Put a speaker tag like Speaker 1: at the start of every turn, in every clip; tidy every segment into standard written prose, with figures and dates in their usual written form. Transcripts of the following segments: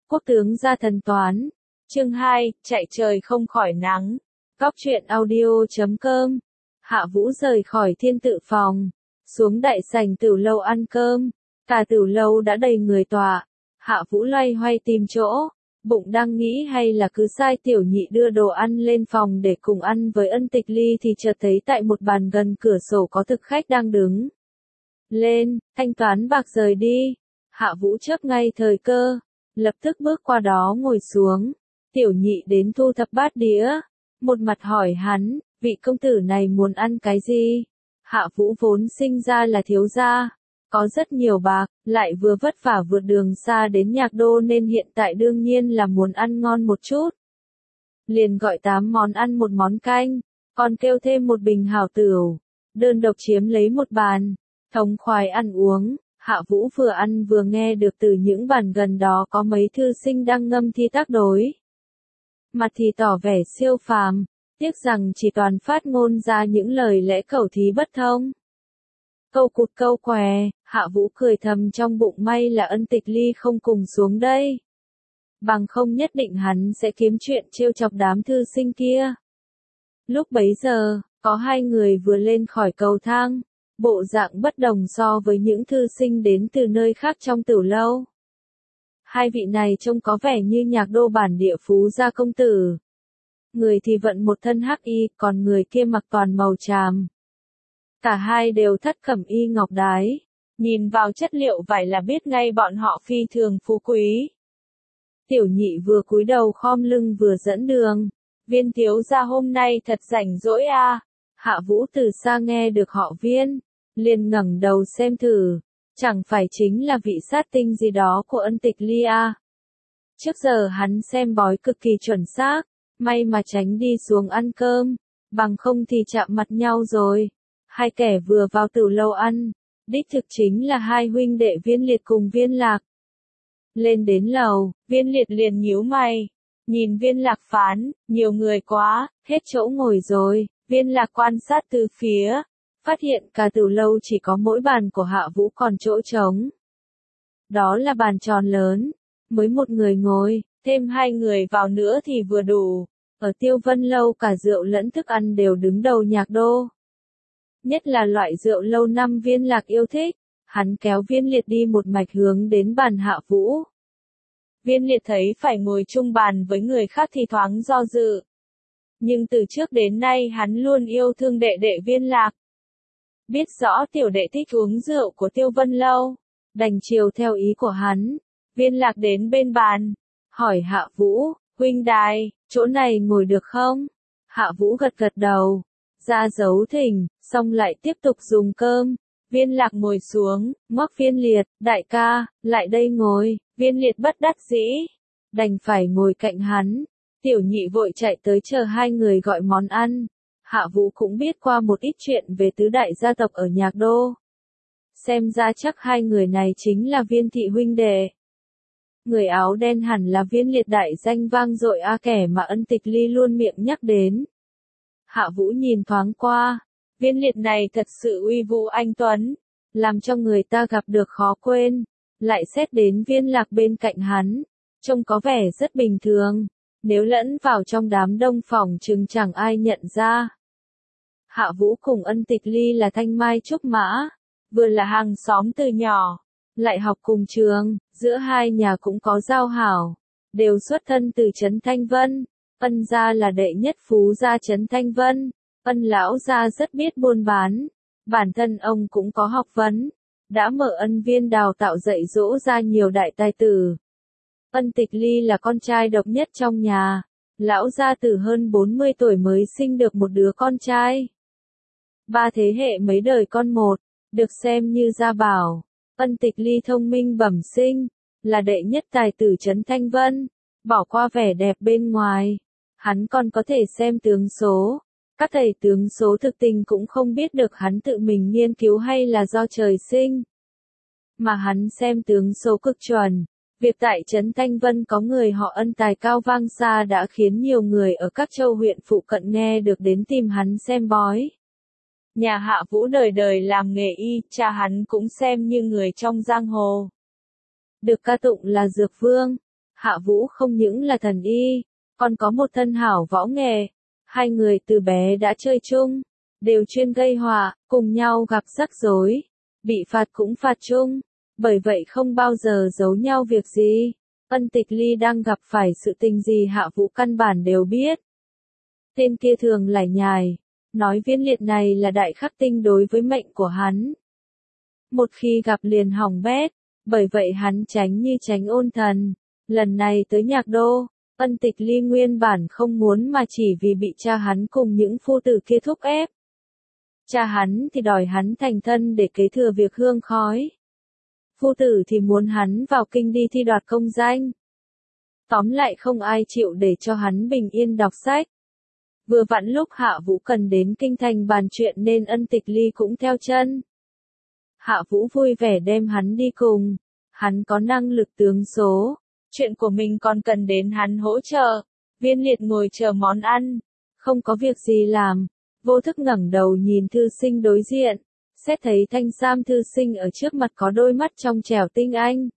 Speaker 1: Quốc tướng gia thần toán. Chương 2, chạy trời không khỏi nắng. Góc truyện audio.com. Hạ Vũ rời khỏi thiên tự phòng, xuống đại sảnh tửu lâu ăn cơm. Cả tửu lâu đã đầy người tọa. Hạ Vũ loay hoay tìm chỗ, bụng đang nghĩ hay là cứ sai tiểu nhị đưa đồ ăn lên phòng để cùng ăn với Ân Tịch Ly thì chợt thấy tại một bàn gần cửa sổ có thực khách đang đứng. Lên, thanh toán bạc rời đi. Hạ Vũ chớp ngay thời cơ, lập tức bước qua đó ngồi xuống. Tiểu nhị đến thu thập bát đĩa, một mặt hỏi hắn, vị công tử này muốn ăn cái gì? Hạ Vũ vốn sinh ra là thiếu gia, có rất nhiều bạc, lại vừa vất vả vượt đường xa đến Nhạc Đô nên hiện tại đương nhiên là muốn ăn ngon một chút. Liền gọi 8 món ăn một món canh, còn kêu thêm một bình hảo tửu, đơn độc chiếm lấy một bàn, thống khoái ăn uống. Hạ Vũ vừa ăn vừa nghe được từ những bàn gần đó có mấy thư sinh đang ngâm thi tác đối. Mặt thì tỏ vẻ siêu phàm, tiếc rằng chỉ toàn phát ngôn ra những lời lẽ khẩu thí bất thông. Câu cụt câu què, Hạ Vũ cười thầm trong bụng, may là Ân Tịch Ly không cùng xuống đây. Bằng không nhất định hắn sẽ kiếm chuyện trêu chọc đám thư sinh kia. Lúc bấy giờ, có hai người vừa lên khỏi cầu thang, bộ dạng bất đồng so với những thư sinh đến từ nơi khác trong tửu lâu. Hai vị này trông có vẻ như Nhạc Đô bản địa phú gia công tử. Người thì vận một thân hắc y, còn người kia mặc toàn màu tràm. Cả hai đều thắt cẩm y ngọc đái, nhìn vào chất liệu vải là biết ngay bọn họ phi thường phú quý. Tiểu nhị vừa cúi đầu khom lưng vừa dẫn đường. Viên thiếu gia hôm nay thật rảnh rỗi à? Hạ Vũ từ xa nghe được họ Viên, liền ngẩng đầu xem thử, chẳng phải chính là vị sát tinh gì đó của Ân Tịch Ly à? Trước giờ hắn xem bói cực kỳ chuẩn xác, may mà tránh đi xuống ăn cơm, bằng không thì chạm mặt nhau rồi. Hai kẻ vừa vào tửu lâu ăn, đích thực chính là hai huynh đệ Viên Liệt cùng Viên Lạc. Lên đến lầu, Viên Liệt liền nhíu mày, nhìn Viên Lạc phán, nhiều người quá, hết chỗ ngồi rồi. Viên Lạc quan sát từ phía, phát hiện cả tửu lâu chỉ có mỗi bàn của Hạ Vũ còn chỗ trống. Đó là bàn tròn lớn, mới một người ngồi, thêm hai người vào nữa thì vừa đủ. Ở Tiêu Vân Lâu cả rượu lẫn thức ăn đều đứng đầu Nhạc Đô. Nhất là loại rượu lâu năm Viên Lạc yêu thích, hắn kéo Viên Liệt đi một mạch hướng đến bàn Hạ Vũ. Viên Liệt thấy phải ngồi chung bàn với người khác thì thoáng do dự. Nhưng từ trước đến nay hắn luôn yêu thương đệ đệ Viên Lạc. Biết rõ tiểu đệ thích uống rượu của Tiêu Vân Lâu, đành chiều theo ý của hắn. Viên Lạc đến bên bàn, hỏi Hạ Vũ, huynh đài, chỗ này ngồi được không? Hạ Vũ gật gật đầu, ra dấu thỉnh, xong lại tiếp tục dùng cơm. Viên Lạc ngồi xuống, ngoắc Viên Liệt, đại ca, lại đây ngồi. Viên Liệt bất đắc dĩ, đành phải ngồi cạnh hắn. Tiểu nhị vội chạy tới chờ hai người gọi món ăn. Hạ Vũ cũng biết qua một ít chuyện về tứ đại gia tộc ở Nhạc Đô. Xem ra chắc hai người này chính là Viên thị huynh đệ. Người áo đen hẳn là Viên Liệt đại danh vang dội kẻ mà Ân Tịch Ly luôn miệng nhắc đến. Hạ Vũ nhìn thoáng qua, Viên Liệt này thật sự uy vũ anh tuấn, làm cho người ta gặp được khó quên. Lại xét đến Viên Lạc bên cạnh hắn, trông có vẻ rất bình thường, nếu lẫn vào trong đám đông phỏng chừng chẳng ai nhận ra. Hạ Vũ cùng Ân Tịch Ly là thanh mai trúc mã, vừa là hàng xóm từ nhỏ, lại học cùng trường, giữa hai nhà cũng có giao hảo, đều xuất thân từ trấn Thanh Vân. Ân gia là đệ nhất phú gia trấn Thanh Vân, Ân lão gia rất biết buôn bán, bản thân ông cũng có học vấn, đã mở Ân viên đào tạo dạy dỗ ra nhiều đại tài tử. Ân Tịch Ly là con trai độc nhất trong nhà, lão gia từ hơn 40 tuổi mới sinh được một đứa con trai. Ba thế hệ mấy đời con một, được xem như gia bảo. Ân Tịch Ly thông minh bẩm sinh, là đệ nhất tài tử trấn Thanh Vân, bỏ qua vẻ đẹp bên ngoài, hắn còn có thể xem tướng số. Các thầy tướng số thực tình cũng không biết được hắn tự mình nghiên cứu hay là do trời sinh. Mà hắn xem tướng số cực chuẩn. Việc tại trấn Thanh Vân có người họ Ân tài cao vang xa đã khiến nhiều người ở các châu huyện phụ cận nghe được đến tìm hắn xem bói. Nhà Hạ Vũ đời đời làm nghề y, cha hắn cũng xem như người trong giang hồ. Được ca tụng là Dược Vương, Hạ Vũ không những là thần y, còn có một thân hảo võ nghệ. Hai người từ bé đã chơi chung, đều chuyên gây họa, cùng nhau gặp rắc rối, bị phạt cũng phạt chung, bởi vậy không bao giờ giấu nhau việc gì. Ân Tịch Ly đang gặp phải sự tình gì Hạ Vũ căn bản đều biết. Tên kia thường lải nhải, nói Viên Liệt này là đại khắc tinh đối với mệnh của hắn. Một khi gặp liền hỏng bét, bởi vậy hắn tránh như tránh ôn thần. Lần này tới Nhạc Đô, Ân Tịch Ly nguyên bản không muốn mà chỉ vì bị cha hắn cùng những phu tử kia thúc ép. Cha hắn thì đòi hắn thành thân để kế thừa việc hương khói. Phu tử thì muốn hắn vào kinh đi thi đoạt công danh. Tóm lại không ai chịu để cho hắn bình yên đọc sách. Vừa vặn lúc Hạ Vũ cần đến kinh thành bàn chuyện nên Ân Tịch Ly cũng theo chân. Hạ Vũ vui vẻ đem hắn đi cùng. Hắn có năng lực tướng số. Chuyện của mình còn cần đến hắn hỗ trợ. Viên Liệt ngồi chờ món ăn. Không có việc gì làm. Vô thức ngẩng đầu nhìn thư sinh đối diện. Xét thấy thanh sam thư sinh ở trước mặt có đôi mắt trong trẻo tinh anh.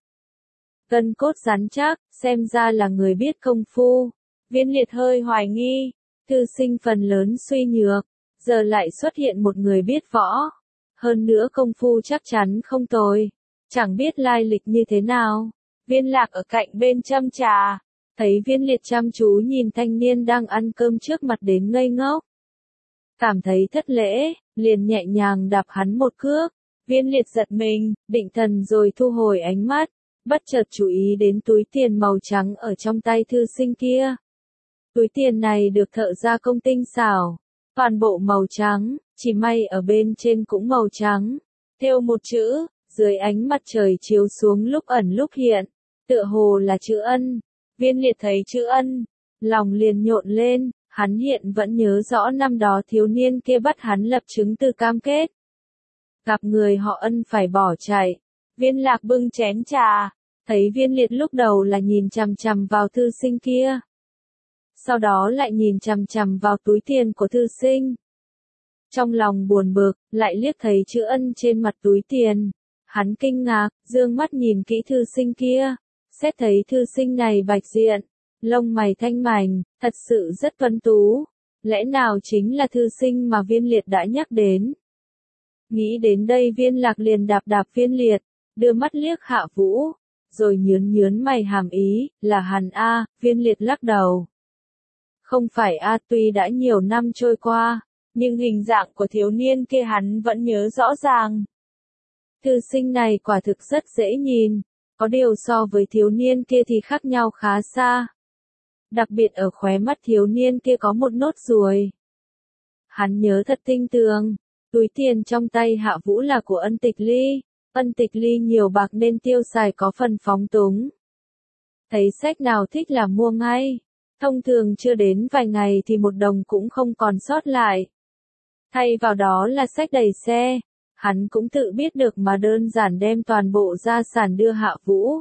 Speaker 1: Gân cốt rắn chắc, xem ra là người biết công phu. Viên Liệt hơi hoài nghi. Thư sinh phần lớn suy nhược. Giờ lại xuất hiện một người biết võ. Hơn nữa công phu chắc chắn không tồi. Chẳng biết lai lịch như thế nào. Viên Lạc ở cạnh bên châm trà. Thấy Viên Liệt chăm chú nhìn thanh niên đang ăn cơm trước mặt đến ngây ngốc. Cảm thấy thất lễ, liền nhẹ nhàng đạp hắn một cước. Viên Liệt giật mình, định thần rồi thu hồi ánh mắt. Bất chợt chú ý đến túi tiền màu trắng ở trong tay thư sinh kia. Túi tiền này được thợ gia công tinh xảo. Toàn bộ màu trắng, chỉ may ở bên trên cũng màu trắng. Thêu một chữ, dưới ánh mặt trời chiếu xuống lúc ẩn lúc hiện. Tựa hồ là chữ Ân. Viên Liệt thấy chữ Ân, lòng liền nhộn lên. Hắn hiện vẫn nhớ rõ năm đó thiếu niên kia bắt hắn lập chứng từ cam kết. Gặp người họ Ân phải bỏ chạy. Viên Lạc bưng chén trà. Thấy Viên Liệt lúc đầu là nhìn chằm chằm vào thư sinh kia. Sau đó lại nhìn chằm chằm vào túi tiền của thư sinh. Trong lòng buồn bực, lại liếc thấy chữ Ân trên mặt túi tiền. Hắn kinh ngạc, dương mắt nhìn kỹ thư sinh kia. Xét thấy thư sinh này bạch diện, lông mày thanh mảnh, thật sự rất tuấn tú. Lẽ nào chính là thư sinh mà Viên Liệt đã nhắc đến? Nghĩ đến đây Viên Lạc liền đạp đạp Viên Liệt, đưa mắt liếc Hạ Vũ, rồi nhớn mày hàm ý, là hắn a. Viên Liệt lắc đầu. Không phải a, tuy đã nhiều năm trôi qua, nhưng hình dạng của thiếu niên kia hắn vẫn nhớ rõ ràng. Thư sinh này quả thực rất dễ nhìn, có điều so với thiếu niên kia thì khác nhau khá xa. Đặc biệt ở khóe mắt thiếu niên kia có một nốt ruồi. Hắn nhớ thật tinh tường, túi tiền trong tay Hạ Vũ là của Ân Tịch Ly. Ân Tịch Ly nhiều bạc nên tiêu xài có phần phóng túng. Thấy sách nào thích là mua ngay. Thông thường chưa đến vài ngày thì một đồng cũng không còn sót lại. Thay vào đó là sách đầy xe. Hắn cũng tự biết được mà đơn giản đem toàn bộ gia sản đưa Hạ Vũ.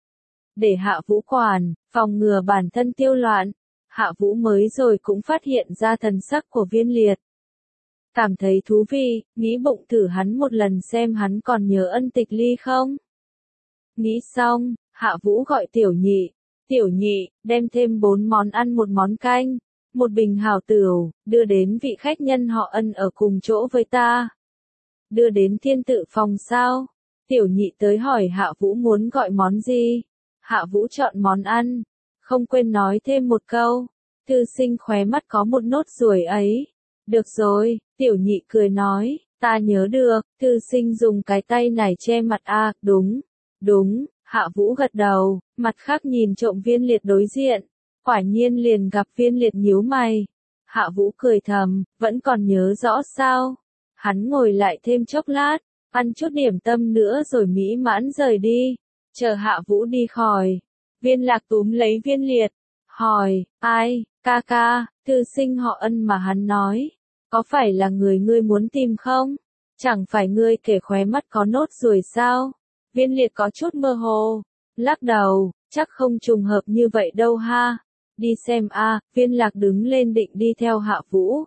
Speaker 1: Để Hạ Vũ quản, phòng ngừa bản thân tiêu loạn. Hạ Vũ mới rồi cũng phát hiện ra thần sắc của Viên Liệt. Cảm thấy thú vị, nghĩ bụng thử hắn một lần xem hắn còn nhớ Ân Tịch Ly không. Nghĩ xong, Hạ Vũ gọi Tiểu Nhị. Tiểu Nhị, đem thêm 4 món ăn một món canh, một bình hào tửu, đưa đến vị khách nhân họ Ân ở cùng chỗ với ta. Đưa đến Thiên Tự phòng sao? Tiểu Nhị tới hỏi Hạ Vũ muốn gọi món gì. Hạ Vũ chọn món ăn, không quên nói thêm một câu. Thư sinh khóe mắt có một nốt ruồi ấy. Được rồi, Tiểu Nhị cười nói, ta nhớ được. Thư sinh dùng cái tay này che mặt a, đúng. Hạ Vũ gật đầu, mặt khác nhìn trộm Viên Liệt đối diện. Quả nhiên liền gặp Viên Liệt nhíu mày. Hạ Vũ cười thầm, vẫn còn nhớ rõ sao? Hắn ngồi lại thêm chốc lát, ăn chút điểm tâm nữa rồi mỹ mãn rời đi. Chờ Hạ Vũ đi khỏi. Viên Lạc túm lấy Viên Liệt, hỏi, ai, ca, thư sinh họ Ân mà hắn nói. Có phải là người ngươi muốn tìm không? Chẳng phải ngươi kể khóe mắt có nốt ruồi sao? Viên Liệt có chút mơ hồ, lắc đầu, chắc không trùng hợp như vậy đâu ha. Đi xem a. Viên Lạc đứng lên định đi theo Hạ Vũ.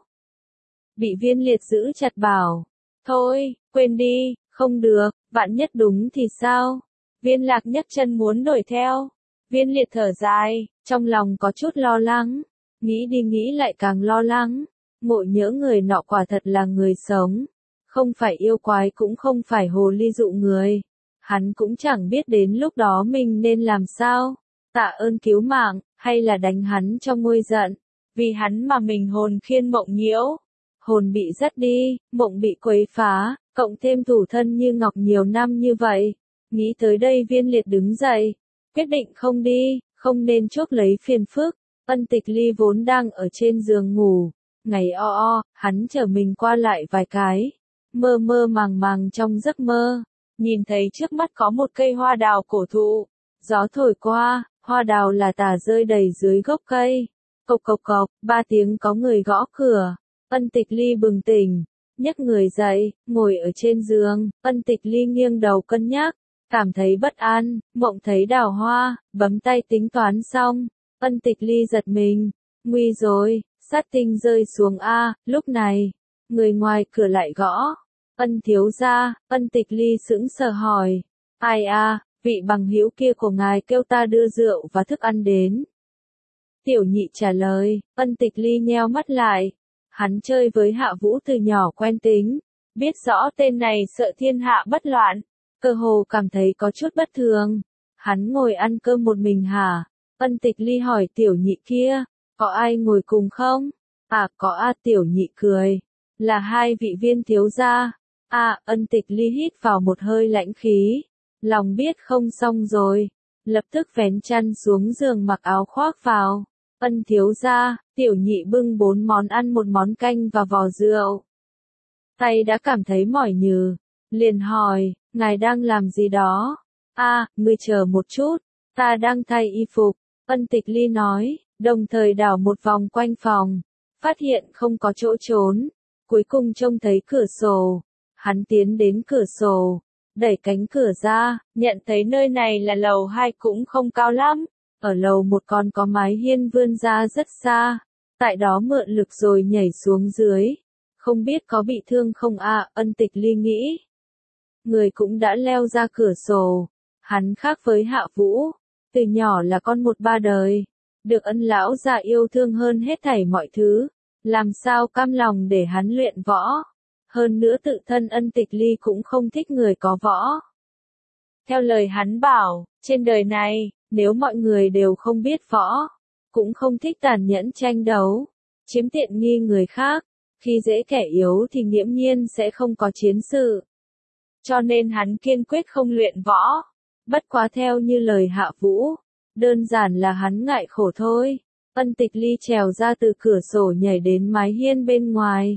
Speaker 1: Bị Viên Liệt giữ chặt bảo, thôi, quên đi, không được, vạn nhất đúng thì sao? Viên Lạc nhấc chân muốn đuổi theo. Viên Liệt thở dài, trong lòng có chút lo lắng, nghĩ đi nghĩ lại càng lo lắng, ngộ nhỡ người nọ quả thật là người sống, không phải yêu quái cũng không phải hồ ly dụ người, hắn cũng chẳng biết đến lúc đó mình nên làm sao, tạ ơn cứu mạng, hay là đánh hắn cho nguôi giận, vì hắn mà mình hồn khiên mộng nhiễu, hồn bị dắt đi, mộng bị quấy phá, cộng thêm thủ thân như ngọc nhiều năm như vậy, nghĩ tới đây Viên Liệt đứng dậy, quyết định không đi, không nên chuốc lấy phiền phức. Ân Tịch Ly vốn đang ở trên giường ngủ, ngày hắn chở mình qua lại vài cái, mơ mơ màng màng trong giấc mơ, nhìn thấy trước mắt có một cây hoa đào cổ thụ, gió thổi qua, hoa đào là tả rơi đầy dưới gốc cây, cộc cộc cộc, 3 tiếng có người gõ cửa, Ân Tịch Ly bừng tỉnh, nhấc người dậy, ngồi ở trên giường, Ân Tịch Ly nghiêng đầu cân nhắc, cảm thấy bất an, mộng thấy đào hoa, bấm tay tính toán xong, Ân Tịch Ly giật mình, nguy rồi, sát tinh rơi xuống lúc này, người ngoài cửa lại gõ, Ân thiếu gia, Ân Tịch Ly sững sờ hỏi, ai vị bằng hữu kia của ngài kêu ta đưa rượu và thức ăn đến. Tiểu Nhị trả lời, Ân Tịch Ly nheo mắt lại, hắn chơi với Hạ Vũ từ nhỏ quen tính, biết rõ tên này sợ thiên hạ bất loạn, cơ hồ cảm thấy có chút bất thường. Hắn ngồi ăn cơm một mình hả? Ân Tịch Ly hỏi Tiểu Nhị kia, có ai ngồi cùng không? Có Tiểu Nhị cười, là 2 vị Viên thiếu gia. Ân Tịch Ly hít vào một hơi lãnh khí, lòng biết không xong rồi, lập tức vén chăn xuống giường mặc áo khoác vào. Ân thiếu gia, Tiểu Nhị bưng 4 món ăn, 1 món canh và vò rượu. Tay đã cảm thấy mỏi nhừ, liền hỏi, ngài đang làm gì đó? Ngươi chờ một chút, ta đang thay y phục, Ân Tịch Ly nói, đồng thời đảo một vòng quanh phòng, phát hiện không có chỗ trốn, cuối cùng trông thấy cửa sổ, hắn tiến đến cửa sổ, đẩy cánh cửa ra, nhận thấy nơi này là lầu 2 cũng không cao lắm, ở lầu 1 còn có mái hiên vươn ra rất xa, tại đó mượn lực rồi nhảy xuống dưới, không biết có bị thương không Ân Tịch Ly nghĩ. Người cũng đã leo ra cửa sổ, hắn khác với Hạ Vũ, từ nhỏ là con một ba đời, được Ân lão gia yêu thương hơn hết thảy mọi thứ, làm sao cam lòng để hắn luyện võ, hơn nữa tự thân Ân Tịch Ly cũng không thích người có võ. Theo lời hắn bảo, trên đời này, nếu mọi người đều không biết võ, cũng không thích tàn nhẫn tranh đấu, chiếm tiện nghi người khác, khi dễ kẻ yếu thì nghiễm nhiên sẽ không có chiến sự. Cho nên hắn kiên quyết không luyện võ, bất quá theo như lời Hạ Vũ, đơn giản là hắn ngại khổ thôi. Ân Tịch Ly trèo ra từ cửa sổ nhảy đến mái hiên bên ngoài.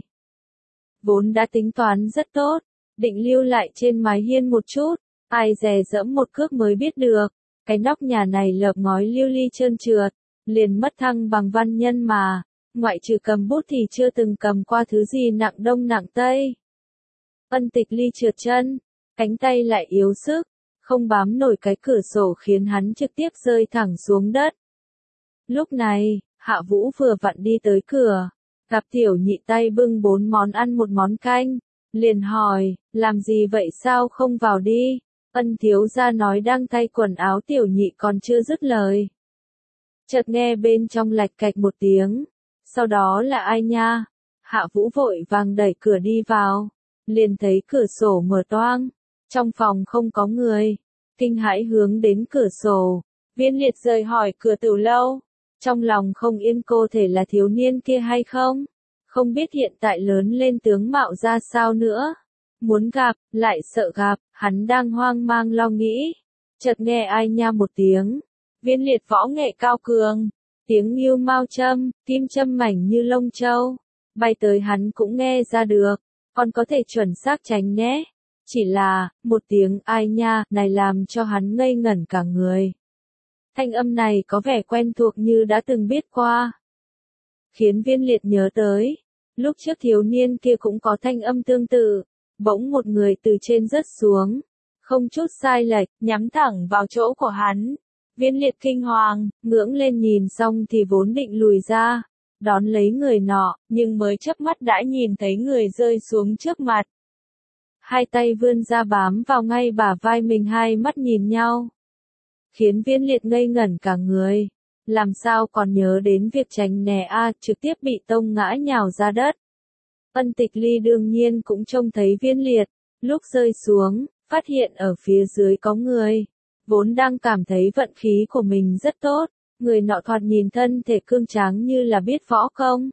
Speaker 1: Vốn đã tính toán rất tốt, định lưu lại trên mái hiên một chút, ai dè dẫm một cước mới biết được, cái nóc nhà này lợp ngói lưu ly trơn trượt, liền mất thăng bằng văn nhân mà, ngoại trừ cầm bút thì chưa từng cầm qua thứ gì nặng đông nặng tây. Ân Tịch Ly trượt chân, cánh tay lại yếu sức, không bám nổi cái cửa sổ khiến hắn trực tiếp rơi thẳng xuống đất. Lúc này, Hạ Vũ vừa vặn đi tới cửa, gặp Tiểu Nhị tay bưng 4 món ăn 1 món canh, liền hỏi, làm gì vậy sao không vào đi? Ân thiếu gia nói đang thay quần áo. Tiểu Nhị còn chưa dứt lời, chợt nghe bên trong lạch cạch một tiếng, sau đó là ai nha? Hạ Vũ vội vàng đẩy cửa đi vào, liền thấy cửa sổ mở toang, trong phòng không có người, kinh hãi hướng đến cửa sổ. Viên Liệt rời hỏi cửa từ lâu, trong lòng không yên cô thể là thiếu niên kia hay không, không biết hiện tại lớn lên tướng mạo ra sao nữa, muốn gặp, lại sợ gặp, hắn đang hoang mang lo nghĩ, chợt nghe ai nha một tiếng, Viên Liệt võ nghệ cao cường, tiếng ngưu mao châm, kim châm mảnh như lông châu, bay tới hắn cũng nghe ra được, còn có thể chuẩn xác tránh nhé. Chỉ là, một tiếng ai nha này làm cho hắn ngây ngẩn cả người. Thanh âm này có vẻ quen thuộc như đã từng biết qua. Khiến Viên Liệt nhớ tới, lúc trước thiếu niên kia cũng có thanh âm tương tự, bỗng một người từ trên rớt xuống, không chút sai lệch, nhắm thẳng vào chỗ của hắn. Viên Liệt kinh hoàng, ngưỡng lên nhìn xong thì vốn định lùi ra, đón lấy người nọ, nhưng mới chớp mắt đã nhìn thấy người rơi xuống trước mặt. Hai tay vươn ra bám vào ngay bả vai mình, hai mắt nhìn nhau. khiến Viên Liệt ngây ngẩn cả người. Làm sao còn nhớ đến việc tránh né trực tiếp bị tông ngã nhào ra đất. Ân Tịch Ly đương nhiên cũng trông thấy Viên Liệt, lúc rơi xuống, phát hiện ở phía dưới có người. Vốn đang cảm thấy vận khí của mình rất tốt, người nọ thoạt nhìn thân thể cương tráng như là biết võ công.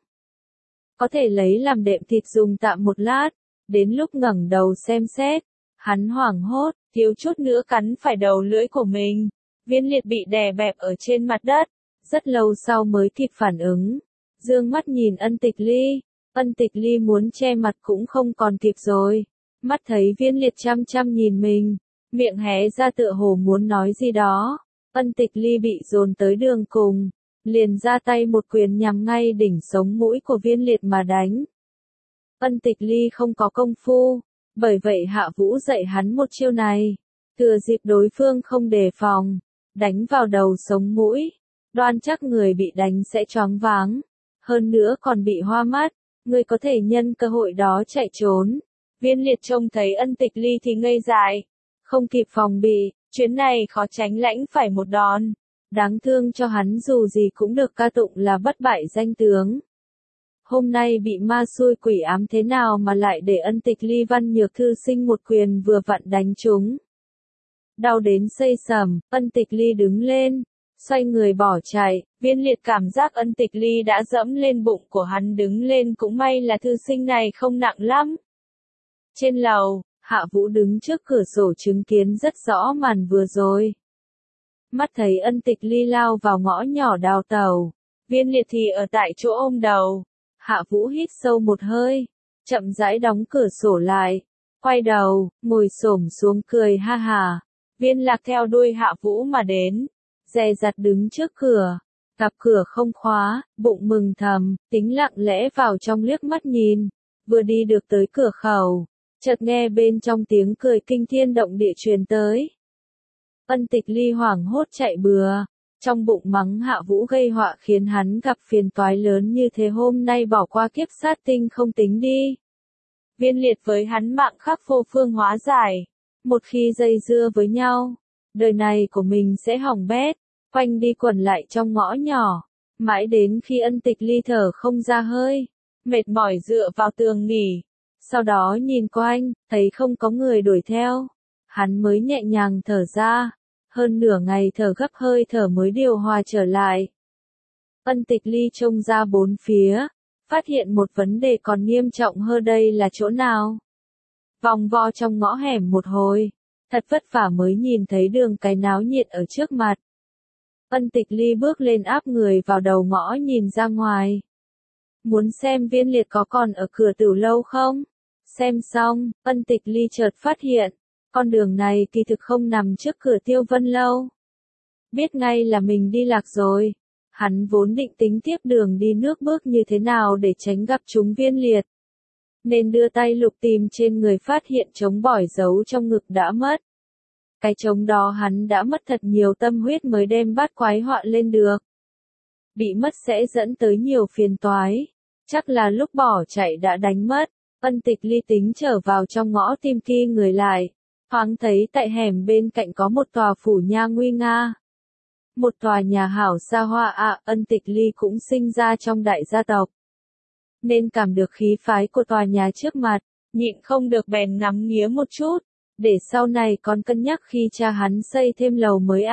Speaker 1: Có thể lấy làm đệm thịt dùng tạm một lát, đến lúc ngẩng đầu xem xét, hắn hoảng hốt, thiếu chút nữa cắn phải đầu lưỡi của mình. Viên Liệt bị đè bẹp ở trên mặt đất, rất lâu sau mới kịp phản ứng. Dương mắt nhìn Ân Tịch Ly, Ân Tịch Ly muốn che mặt cũng không còn kịp rồi. Mắt thấy Viên Liệt chăm chăm nhìn mình, miệng hé ra tựa hồ muốn nói gì đó. Ân Tịch Ly bị dồn tới đường cùng, liền ra tay một quyền nhằm ngay đỉnh sống mũi của Viên Liệt mà đánh. Ân Tịch Ly không có công phu, bởi vậy Hạ Vũ dạy hắn một chiêu này. Thừa dịp đối phương không đề phòng, đánh vào đầu sống mũi, đoan chắc người bị đánh sẽ choáng váng, hơn nữa còn bị hoa mắt, người có thể nhân cơ hội đó chạy trốn. Viên Liệt trông thấy Ân Tịch Ly thì ngây dại, không kịp phòng bị, chuyến này khó tránh lãnh phải một đòn. Đáng thương cho hắn dù gì cũng được ca tụng là bất bại danh tướng. Hôm nay bị ma xui quỷ ám thế nào mà lại để Ân Tịch Ly văn nhược thư sinh một quyền vừa vặn đánh trúng. Đau đến xây sầm, Ân Tịch Ly đứng lên, xoay người bỏ chạy. Viên Liệt cảm giác Ân Tịch Ly đã dẫm lên bụng của hắn, đứng lên cũng may là thư sinh này không nặng lắm. Trên lầu, Hạ Vũ đứng trước cửa sổ chứng kiến rất rõ màn vừa rồi. Mắt thấy Ân Tịch Ly lao vào ngõ nhỏ đào tàu, Viên Liệt thì ở tại chỗ ôm đầu. Hạ Vũ hít sâu một hơi, chậm rãi đóng cửa sổ lại, quay đầu, ngồi xổm xuống cười ha hà. Viên Lạc theo đuôi Hạ Vũ mà đến, dè dặt đứng trước cửa, gặp cửa không khóa, bụng mừng thầm, tính lặng lẽ vào trong liếc mắt nhìn. Vừa đi được tới cửa khẩu, chợt nghe bên trong tiếng cười kinh thiên động địa truyền tới. Ân Tịch Ly hoảng hốt chạy bừa, trong bụng mắng Hạ Vũ gây họa khiến hắn gặp phiền toái lớn như thế, hôm nay bỏ qua kiếp sát tinh không tính đi. Viên Liệt với hắn mạng khắc vô phương hóa giải, một khi dây dưa với nhau, đời này của mình sẽ hỏng bét, quanh đi quẩn lại trong ngõ nhỏ, mãi đến khi Ân Tịch Ly thở không ra hơi, mệt mỏi dựa vào tường nghỉ, sau đó nhìn quanh, thấy không có người đuổi theo, hắn mới nhẹ nhàng thở ra. Hơn nửa ngày thở gấp hơi thở mới điều hòa trở lại. Ân Tịch Ly trông ra bốn phía, phát hiện một vấn đề còn nghiêm trọng hơn, đây là chỗ nào? Vòng vo trong ngõ hẻm một hồi, thật vất vả mới nhìn thấy đường cái náo nhiệt ở trước mặt. Ân Tịch Ly bước lên áp người vào đầu ngõ nhìn ra ngoài. Muốn xem Viên Liệt có còn ở cửa Tửu lâu không? Xem xong, Ân Tịch Ly chợt phát hiện. Con đường này kỳ thực không nằm trước cửa Tiêu Vân lâu. Biết ngay là mình đi lạc rồi. Hắn vốn định tính tiếp đường đi nước bước như thế nào để tránh gặp chúng Viên Liệt. Nên đưa tay lục tìm trên người, phát hiện trống bỏi giấu trong ngực đã mất. Cái trống đó hắn đã mất thật nhiều tâm huyết mới đem bát quái họa lên được. Bị mất sẽ dẫn tới nhiều phiền toái. Chắc là lúc bỏ chạy đã đánh mất. Ân Tịch Ly tính trở vào trong ngõ tìm ki người lại. Thoáng thấy tại hẻm bên cạnh có một tòa phủ nha nguy nga. Một tòa nhà hảo xa hoa Ân Tịch Ly cũng sinh ra trong đại gia tộc. Nên cảm được khí phái của tòa nhà trước mặt, nhịn không được bèn ngắm nghía một chút, để sau này còn cân nhắc khi cha hắn xây thêm lầu mới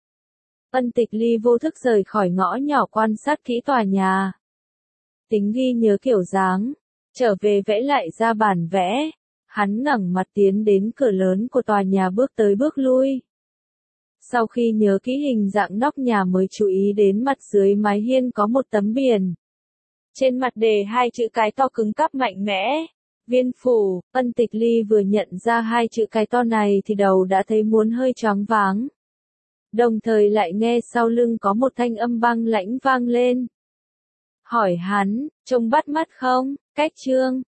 Speaker 1: Ân Tịch Ly vô thức rời khỏi ngõ nhỏ quan sát kỹ tòa nhà. Tính ghi nhớ kiểu dáng, trở về vẽ lại ra bản vẽ. Hắn ngẩng mặt tiến đến cửa lớn của tòa nhà, bước tới bước lui. Sau khi nhớ kỹ hình dạng nóc nhà mới chú ý đến mặt dưới mái hiên có một tấm biển. Trên mặt đề hai chữ cái to cứng cáp mạnh mẽ. Viên phủ. Ân Tịch Ly vừa nhận ra hai chữ cái to này thì đầu đã thấy muốn hơi choáng váng. Đồng thời lại nghe sau lưng có một thanh âm băng lãnh vang lên. Hỏi hắn, trông bắt mắt không? Cách chương